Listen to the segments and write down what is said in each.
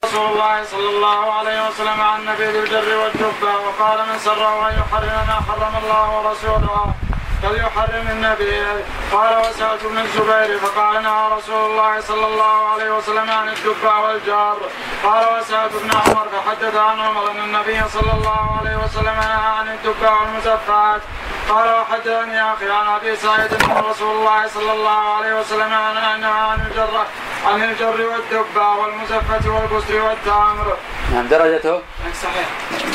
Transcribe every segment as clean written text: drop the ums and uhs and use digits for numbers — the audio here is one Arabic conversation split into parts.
رسول الله صلى الله عليه وسلم عن نبيذ الجر والدبة وقال من سره أن يحرم ما حرم الله ورسوله فليحرم النبيذ. قال وسألت بن الزبير فقال نهى رسول الله صلى الله عليه وسلم عن الدبة والجار. قال وسألت ابن عمر فحدث عن عمر أن النبي صلى الله عليه وسلم نهى عن الدبة والمزفات. قال وحدثني أخي عن أبي سعيد أن رسول الله صلى الله عليه وسلم نهى عن الجر والدبة والمزفة والبسر والتمر. نعم درجته صحيح.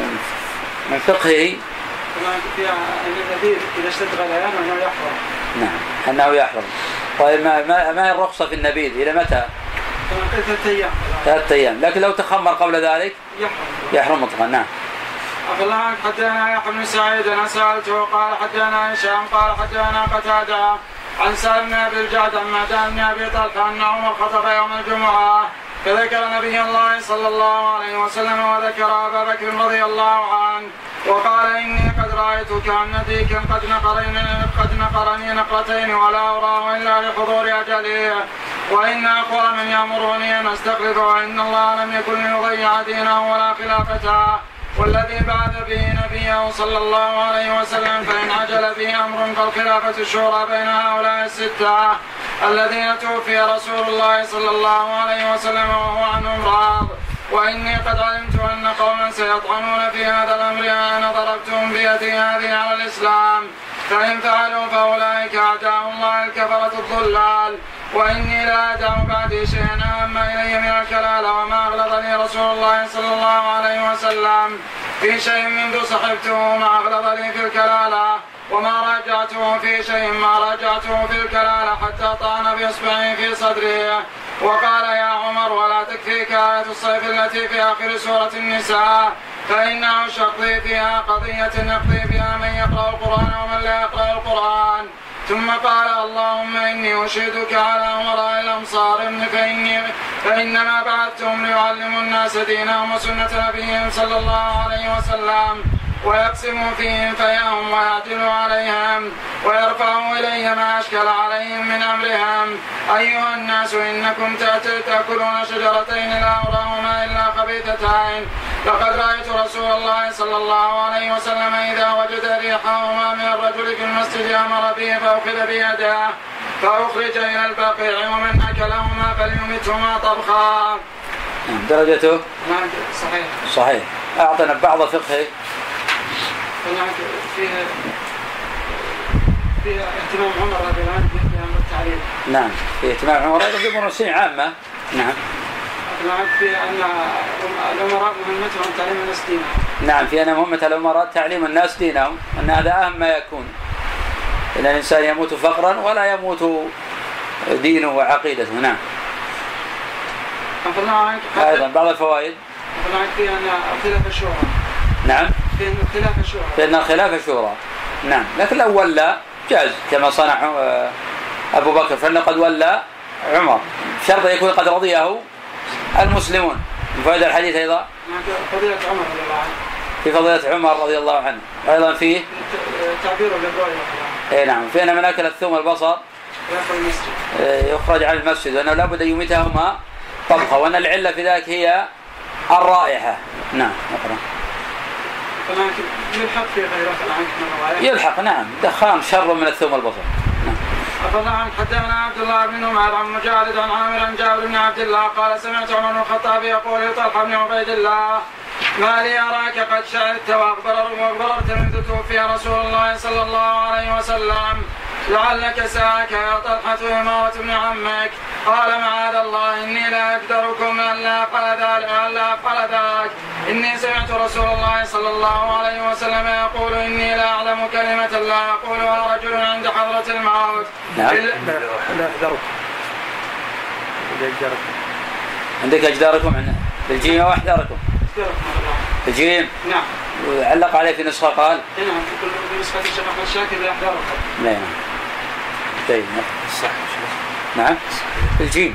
من فقهه النبيذ إذا اشتد غليان أنه يحرم. نعم أنه يحرم. طيب ما هي الرخصة في النبيذ إلى متى؟ 3 أيام. 3 أيام، لكن لو تخمر قبل ذلك يحرم مطلقا. نعم. أخبرنا حدثنا يحيى بن سعيد أنا سألته قال حدثنا هشام قال حدثنا قتادة عن سالم بن أبي الجعد عن معدان بن أبي طلحة أن عمر خطب يوم الجمعة فذكر نبي الله صلى الله عليه وسلم وذكر أبا بكر رضي الله عنه وقال إني قد رأيت كأن ديكا قد نقرني نقرتين ولا أراه إلا لحضور أجله وإن أقوى من يأمرني أن أستخلفه وإن الله لم يكن ليضيع دينه ولا خلافته والذي بعث به نبيه صلى الله عليه وسلم فإن عجل به أمر فالخلافة الشورى بين هؤلاء الستة الذين توفي رسول الله صلى الله عليه وسلم وهو عنهم راض. وإني قد علمت أن قوما سيطعنون في هذا الأمر أنا ضربتهم بيدي هذه على الإسلام فإن فعلوا فأولئك أعداء الله الكفرة الضلال. وإني لا أدع بعدي شيئا أهم إلي من الكلالة وما أغلظني رسول الله صلى الله عليه وسلم في شيء منذ صحبته ما أغلظني في الكلالة وما راجعته في شيء ما راجعته في الكلالة حتى طعن بإصبعه في صدره. وقال يا عمر ولا تكفيك آية الصيف التي في آخر سورة النساء فإنه شقضي فيها قضية يقضي فيها من يقرأ القرآن ومن لا يقرأ القرآن. ثم قال اللهم إني أشهدك على أمراء الأمصار فإنما بعثتهم ليعلموا الناس دينهم وسنة نبيهم صلى الله عليه وسلم ويقسموا فيهم فيهم ويعدلوا عليهم ويرفعوا إلي ما أشكل عليهم من أمرهم. أيها الناس إنكم تأكلون شجرتين لا أراهما إلا خبيثتين لقد رأيت رسول الله صلى الله عليه وسلم إذا وجد ريحهما من الرجل في المسجد أمر به فأخذ بيده فأخرج إلى البقيع ومن أكلهما فليمتهما طبخا. درجته صحيح. أعطنا بعض فقهه. فيها اهتمام عمر رضي الله عنه بأمر التعليم. نعم في اهتمام عمر هذا في مرسين عامة. نعم. في أن الأمراء مهمتهم تعليم الناس دينهم. نعم في أن مهمة الأمراء تعليم الناس دينهم أن هذا أهم ما يكون إن الإنسان يموت فقرا ولا يموت دينه وعقيدته. نعم. أيضا بعض الفوائد. في أن الخلاف الشورى. نعم. في أن الخلاف شورى. نعم لكن لو ولى جاز كما صنع أبو بكر فإنه قد ولى عمر شرط يكون قد رضيه المسلمون. فائدة الحديث أيضا فضيلة عمر رضي الله عنه. في فضيلة عمر رضي الله عنه أيضا فيه تعبير بالرؤية. نعم فينا من أكل الثوم البصر يخرج عن المسجد وأنه لابد أن يميتهما طبخة وأن العلة في ذلك هي الرائحة. نعم نقرأ. يلحق في غيره يلحق. نعم دخان شر من الثوم البصر. نعم. أخبرنا عنه حدثنا عبد الله بن نمير عن مجالد عن عامر عن جابر بن عبد الله قال سمعت عمر بن الخطاب يقول لطلحة بن عبيد الله ما لي أراك قد شهدت وأخبرت منذ توفي رسول الله صلى الله عليه وسلم لعلك ساك يا طلحة إمارة ابن عمك. قال معاذ الله إني لا أقدركم أن لا أفعل ذاك إني سمعت رسول الله صلى الله عليه وسلم يقول إني لا أعلم كلمة لا يقولها رجل عند حضرة الموت. نعم. لا أقدركم. عندك أجداركم بالجيم أو أحداركم؟ بالجيم. نعم. وعلق عليه في نسخة قال. نعم في نسخة الشيخ أحمد شاكر لأحداركم. نعم. طيب. صح. نعم. بالجيم.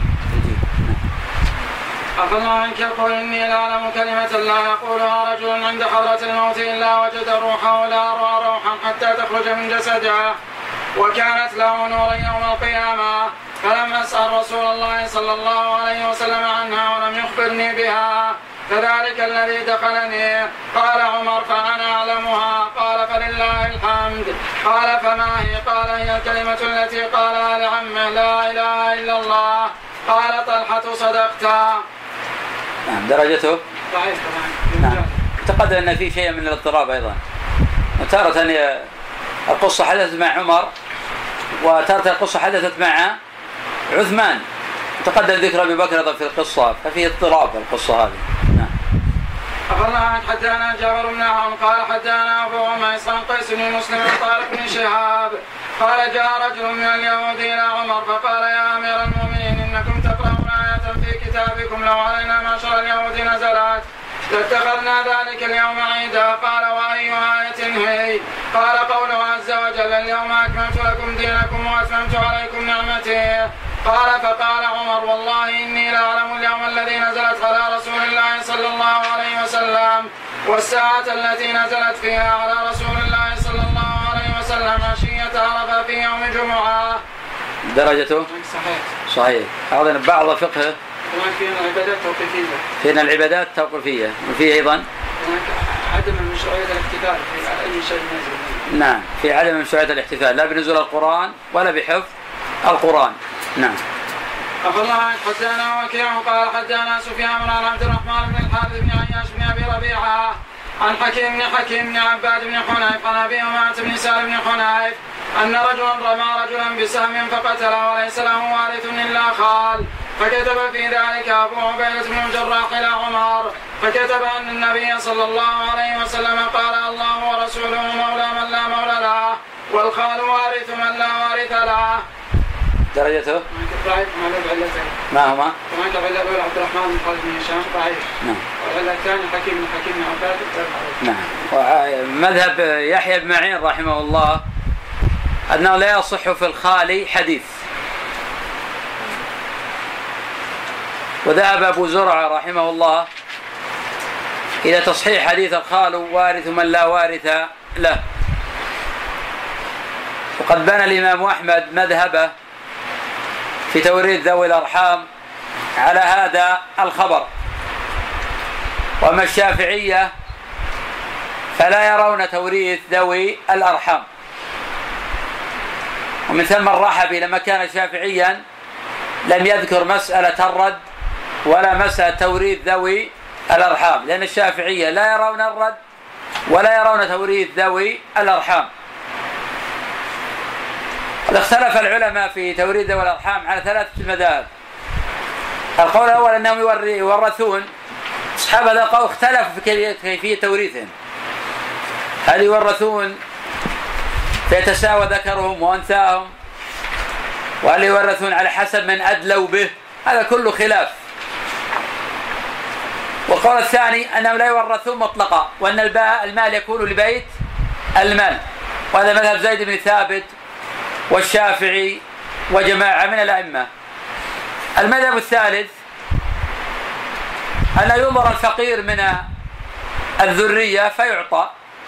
أفلا عنك يقول إني لا أعلم كلمة لا يقولها رجل عند حضرة الموت إلا وجد روحه لا أرى روحا حتى تخرج من جسده وكانت له نورا يوم القيامة، فلم أسأل رسول الله صلى الله عليه وسلم عنها ولم يخبرني بها، فذلك الذي دخلني. قال عمر: فأنا أعلمها. قال: فلله الحمد. قال: فما هي؟ قال: هي الكلمة التي قالها لعمه: لا إله إلا الله. قال طلحة: صدقت. نعم. درجته ضعيف. نعم. تقدم أن في شيء من الاضطراب أيضا، وتارة القصة حدثت مع عمر، وتارة القصة حدثت مع عثمان، تقدم ذكر أبي بكر في القصة، ففيه اضطراب القصة هذه. أخبرنا حدثنا جابر بن عون قال حدثنا أبو عميس عن قيس بن مسلم وطارق بن شهاب قال: جاء رجل من اليهود إلى عمر فقال: يا أمير المؤمنين، إنكم تقرؤون آية في كتابكم لو علينا معشر اليهود نزلت لاتخذنا ذلك اليوم عيدا. قال: وأي آية هي؟ قال: قوله عز وجل: اليوم أكملت لكم دينكم وأتممت عليكم نعمتي. قال: فقال عمر: والله إني لأعلم اليوم الذي نزلت على رسول الله صلى الله عليه وسلم والساعة التي نزلت فيها على رسول الله صلى الله عليه وسلم عشية عرفة في يوم جمعة. درجته صحيح. هذا بعض فقهه. فينا العبادات توقيفية. فينا العبادات توقيفية، وفيه أيضا عدم مشروعية الاحتفال في أي شيء نازل. نعم، في عدم مشروعية الاحتفال لا بنزول القرآن ولا بحفظ القرآن. نعم. أخبرنا حدثنا وكيع قال حدثنا سفيان بن عبد الرحمن بن الحارث بن عياش بن أبي ربيعة عن حكيم بن عباد بن حنيف عن أبي أمامة بن سالم بن حنيف أن رجلا رمى رجلا بسهم فقتله وليس له وارث إلا خال، فكتب في ذلك أبو عبيدة بن الجراح إلى عمر فكتب أن النبي صلى الله عليه وسلم قال: الله ورسوله مولى من لا مولى له، والخال وارث من لا وارث له. درجته ضعيف. ما هما؟ هناك علة الأولى عبد الرحمن بن خالد بن هشام ضعيف. نعم. والعلة الثانية حكيم بن عباد. نعم. ومذهب يحيى بن معين رحمه الله أنه لا يصح في الخال حديث، وذهب أبو زرعة رحمه الله إلى تصحيح حديث: الخال وارث من لا وارث له. وقد بنى الإمام أحمد مذهبه في توريث ذوي الأرحام على هذا الخبر، وأما الشافعية فلا يرون توريث ذوي الأرحام، ومن ثم الرحبي لما كان شافعيا لم يذكر مسألة الرد ولا مسألة توريث ذوي الأرحام، لأن الشافعية لا يرون الرد ولا يرون توريث ذوي الأرحام. قد اختلف العلماء في توريث ذوي الأرحام على 3 مذاهب. القول الأول أنهم يورثون، أصحاب هذا القول اختلفوا في كيفية توريثهم، هل يورثون فيتساوى ذكرهم وأنثاهم، وهل يورثون على حسب من أدلوا به، هذا كله خلاف. والقول الثاني أنهم لا يورثون مطلقا، وأن المال يكون لبيت المال، وهذا مذهب زيد بن ثابت والشافعي وجماعة من الأئمة. المذهب الثالث أن ينظر الفقير من الذرية فيعطى،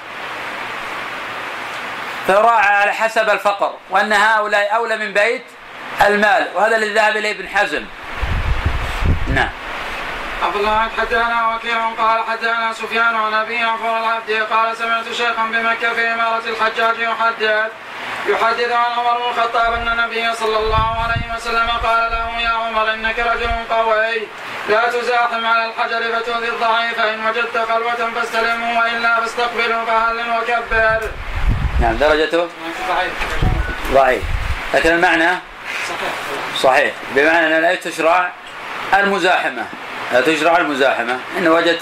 فيراعى على حسب الفقر، وأن هؤلاء أولى من بيت المال، وهذا الذي ذهب إليه ابن حزم. نعم. أخبرنا حدثنا وكيع قال حدثنا سفيان عن أبي جعفر العبدي قال: سمعت شيخا بمكة في إمارة الحجاج يحدث عن عمر بن الخطاب أن النبي صلى الله عليه وسلم قال له: يا عمر، إنك رجل قوي لا تزاحم على الحجر فتؤذي الضعيف، إن وجدت خلوة فاستلمه وإلا فاستقبله فهلل وكبر. نعم. درجته ضعيف، لكن المعنى صحيح، بمعنى أن لا تشرع المزاحمة، لا تشرع المزاحمة، إن وجد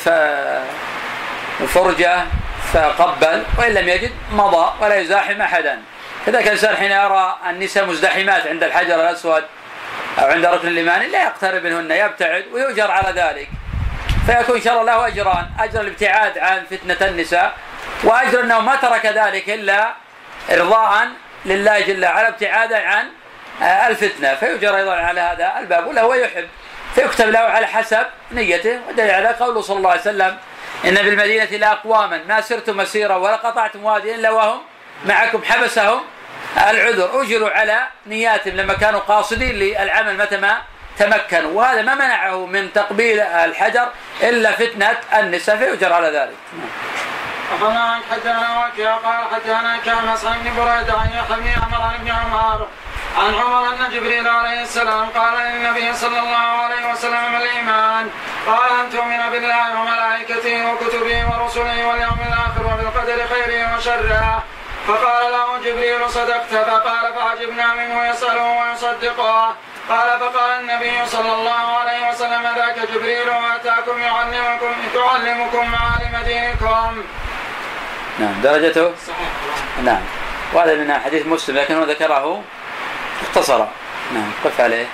فرجة فقبل، وإن لم يجد مضى ولا يزاحم أحدا. كذلك الإنسان حين يرى النساء مزدحمات عند الحجر الأسود أو عند ركن اليماني لا يقترب منهن، يبتعد ويؤجر على ذلك، فيكون إن شاء الله له أجران: أجر الابتعاد عن فتنة النساء، وأجر أنه ما ترك ذلك إلا إرضاء لله جل وعلا ابتعادا عن الفتنة، فيؤجر أيضا على هذا الباب، ولا هو يحب فيكتب له على حسب نيته. ودليل على قوله صلى الله عليه وسلم: إن بالمدينة لأقواما ما سرتم مسيرا ولا قطعتم واديا إلا وهم معكم حبسهم العذر أجروا على نياتهم لما كانوا قاصدين للعمل متى ما تمكنوا، وهذا ما منعه من تقبيل الحجر إلا فتنة النساء فيؤجر على ذلك. أخبرنا حدثنا وكيع قال حدثنا كامس عن بريدة عن يحيى عمر بن عمر عن عمر أن جبريل عليه السلام قال للنبي صلى الله عليه وسلم الإيمان قال أن تؤمن بالله وملائكته وكتبه ورسله واليوم الآخر وبالقدر خيره وشره. فقال له جبريل صدقت. فقال فعجبنا منه يسأله ويصدقه. قال فقال النبي صلى الله عليه وسلم ذاك جبريل وأتاكم يعلمكم معالم دينكم. نعم درجته نعم، وهذا من حديث مسلم لكنه ذكره اختصر. نعم قف عليه.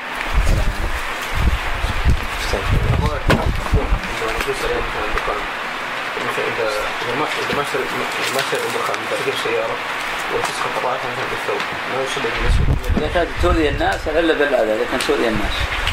إذا ما شرب الدخان تركب سيارة وتسقط طائفة من الثوب ما يصيب بالنسبة إذا كانت تؤذي الناس إلا بالأذى، إذا كانت تؤذي الناس